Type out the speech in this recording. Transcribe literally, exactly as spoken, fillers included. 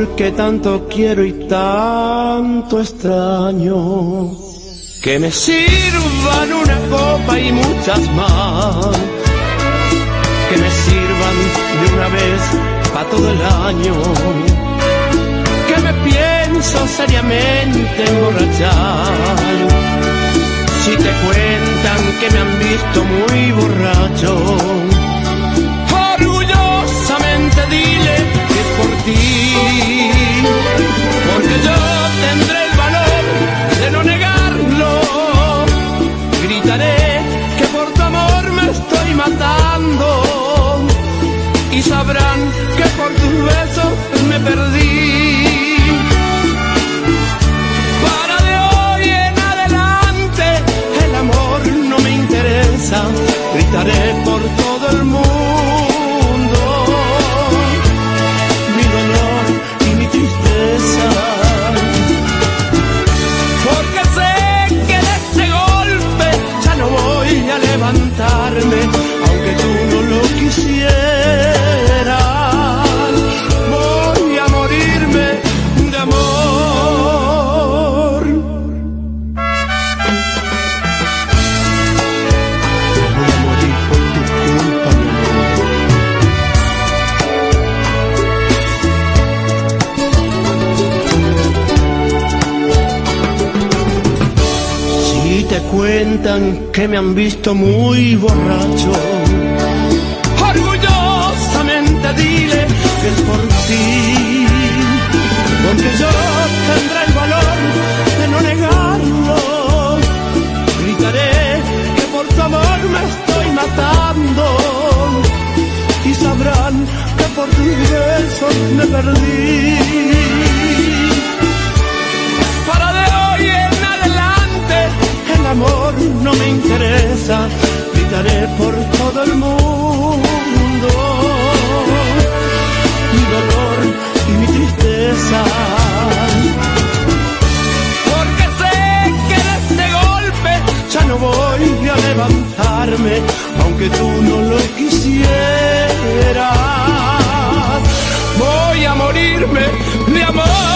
porque tanto quiero y tanto extraño. Que me sirvan una copa y muchas más, que me sirvan de una vez pa' todo el año, que me pienso seriamente emborrachar. Si te cuentan que me han visto muy borracho, orgullosamente dile que es por ti, porque yo tendré el valor de no negarlo. Gritaré que por tu amor me estoy matando, y sabrán que por tus besos me perdí. Para de hoy en adelante el amor no me interesa. Gritaré por todo el mundo mi dolor y mi tristeza, porque sé que de este golpe ya no voy a levantarme, aunque tú no lo quisieras. Voy a morirme de amor. Voy a morir por tu culpa, mi amor. Si te cuentan que me han visto muy borracho, orgullosamente dile que es por ti, porque yo tendré el valor de no negarlo. Gritaré que por tu amor me estoy matando, y sabrán que por tus besos me perdí. Para de hoy en adelante el amor no me interesa. Gritaré por todo el mundo mi dolor y mi tristeza, porque sé que de este golpe ya no voy a levantarme, aunque tú no lo quisieras. Voy a morirme de amor.